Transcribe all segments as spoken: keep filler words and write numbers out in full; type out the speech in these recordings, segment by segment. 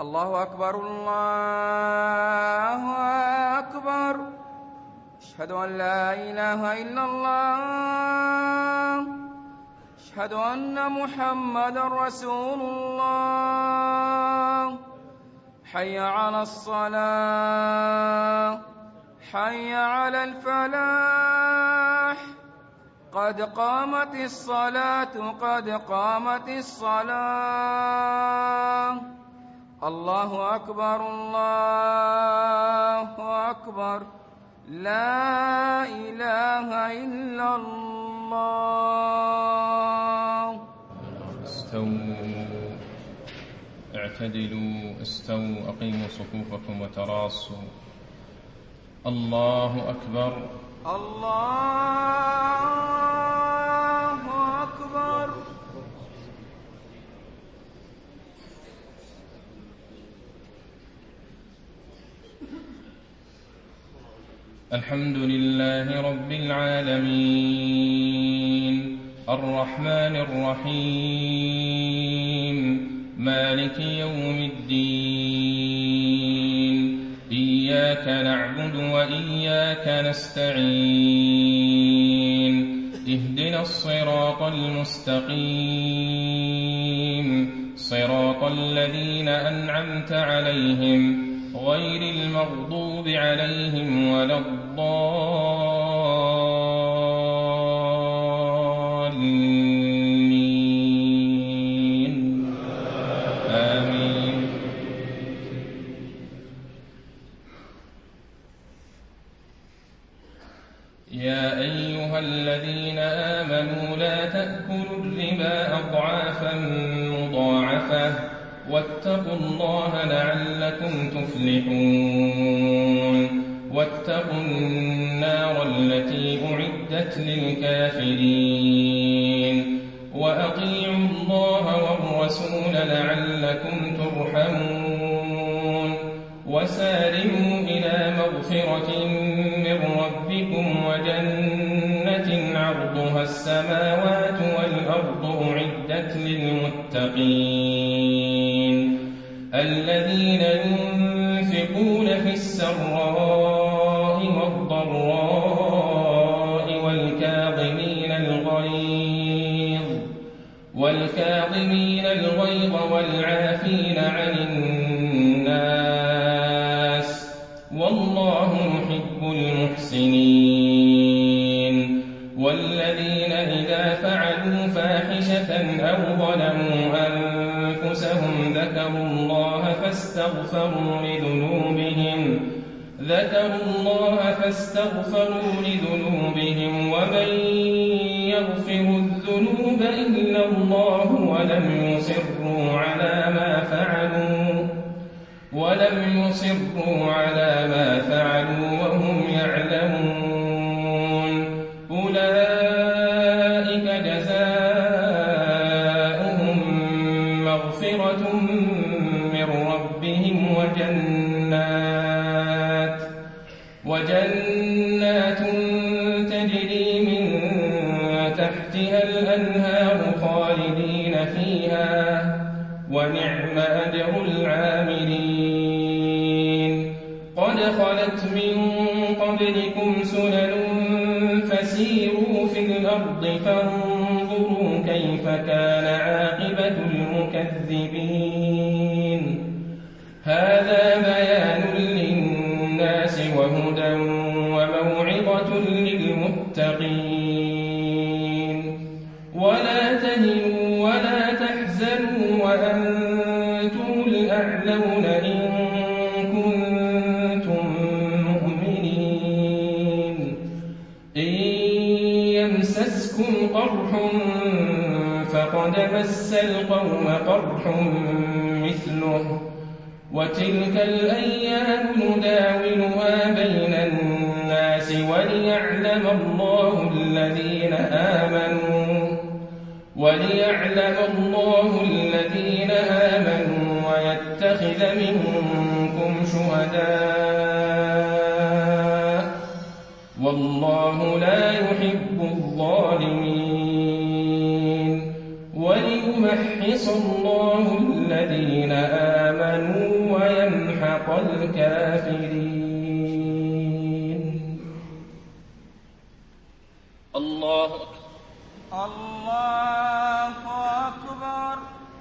الله أكبر الله أكبر. أشهد أن لا إله إلا الله. أشهد أن محمدا رسول الله. حي على الصلاة، حي على الفلاح. قد قامت الصلاة، قد قامت الصلاة. الله أكبر الله أكبر. لا إله إلا الله. استووا، اعتدلوا، استووا، أقيموا صفوفكم وتراصوا. الله أكبر الله أكبر. الحمد لله رب العالمين، الرحمن الرحيم، مالك يوم الدين. إياك نعبد وإياك نستعين. اهدنا الصراط المستقيم، صراط الذين أنعمت عليهم غير المغضوب عليهم ولا الضالين. آمين. يا أيها الذين آمنوا لا تأكلوا الربا أضعافا مضاعفة واتقوا الله لعلكم تفلحون. واتقوا النار التي أعدت للكافرين. وأطيعوا الله والرسول لعلكم ترحمون. وسارعوا إلى مغفرة من ربكم وجنة عرضها السماوات والأرض أعدت للمتقين الذين ينفقون في السراء والضراء والكاظمين الغيظ والكاظمين الغيظ والعافين عن الناس والله يحب المحسنين. والذين إذا فعلوا فاحشة أو ظلموا أنفسهم ذكروا الله فاستغفروا لذنوبهم ذكروا الله فاستغفروا لذنوبهم ومن يغفر الذنوب إلا الله ولم يصروا على ما فعلوا ولم يصروا على ما فعلوا وهم يعلمون. أولئك جزاؤهم مغفرة من ربهم وجنات وجنات تجري من تحتها الأنهار خالدين فيها ونعم أجر العاملين. قد خلت من قبلكم سنن فسيروا في الأرض فانظروا كيف كان عاقبة المكذبين. هذا بيان للناس وهدى وموعظة للمتقين. ولا تهنوا ولا تحزنوا وأنتم الأعلون إن كنتم مؤمنين. إن يمسسكم قرح فقد مس القوم قرح مثله وتلك الأيام نداولها بين الناس وليعلم الله الذين آمنوا وليعلم الله الذين آمنوا ويتخذ منكم شهداء والله لا يحب الظالمين. وليمحص الله الذين آمنوا الكافرين. الله أكبر. الله أكبر.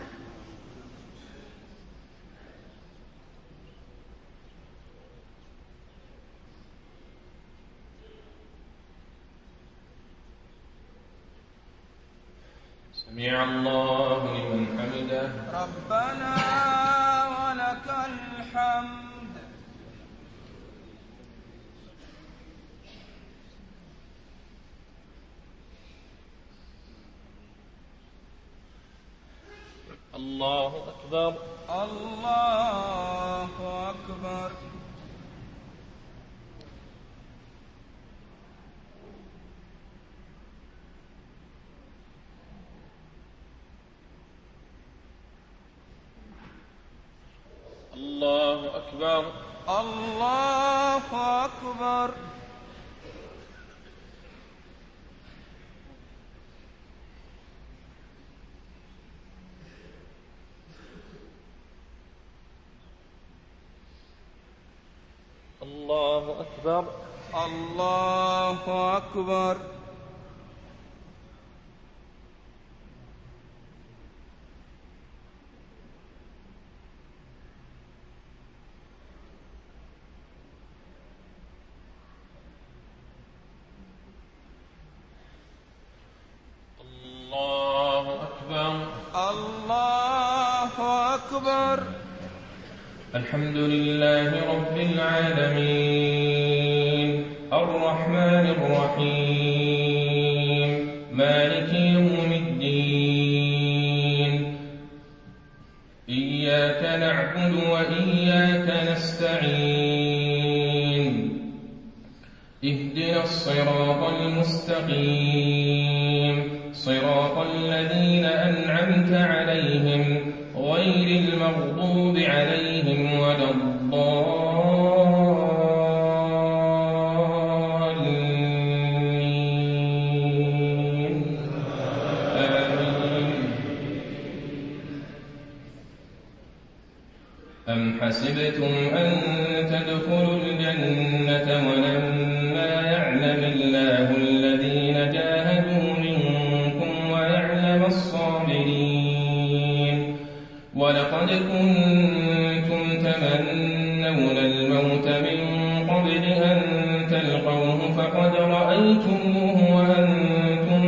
سمع الله لمن حمده. ربنا ولك الحمد. الله أكبر. الله أكبر. الله أكبر. الله أكبر. الله أكبر. الله أكبر. الله أكبر. الله أكبر. الحمد لله رب العالمين الرحمن الرحيم مالك يوم الدين إياك نعبد وإياك نستعين اهدنا الصراط المستقيم صراط الذين أنعمت عليهم غير المغضوب عليهم ولا الضالين آمين. أم حسبتم أن تدخلوا الجنة ولما يعلم الله الذين جاهدوا منكم ويعلم الصابرين ولقد كنتم تمنون الموت من قبل أن تلقوه فقد رأيتموه وأنتم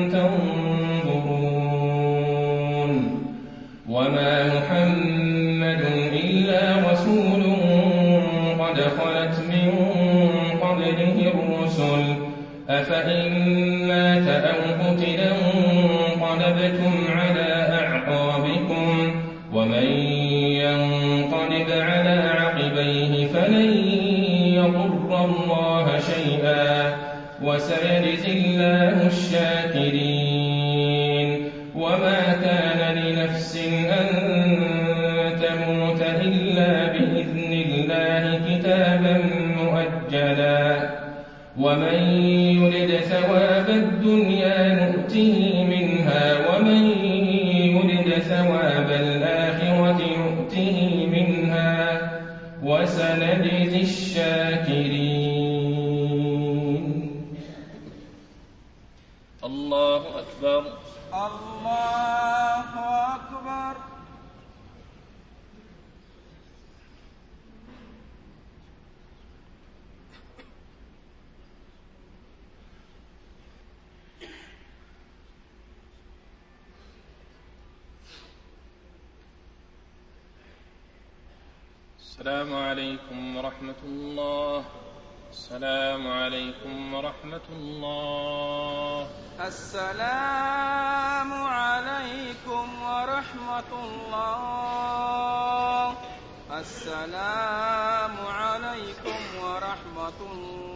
تنظرون وما محمد إلا رسول قد خلت من قبله الرسل أفإن مات أو قتلا انقلبتم على أعقابكم ومن ينقلب على عقبيه فلن يضر الله شيئا وسيجزي الله الشاكرين. وما كان لنفس أن تموت إلا بإذن الله كتابا مؤجلا ومن يرد ثواب الدنيا نؤته منها ومن يرد ثواب الآخرة نؤته منها وسنجزي الشاكرين. الله أكبر. الله أكبر. السلام عليكم ورحمة الله. السلام عليكم ورحمة الله. السلام عليكم ورحمة الله. السلام عليكم ورحمة الله.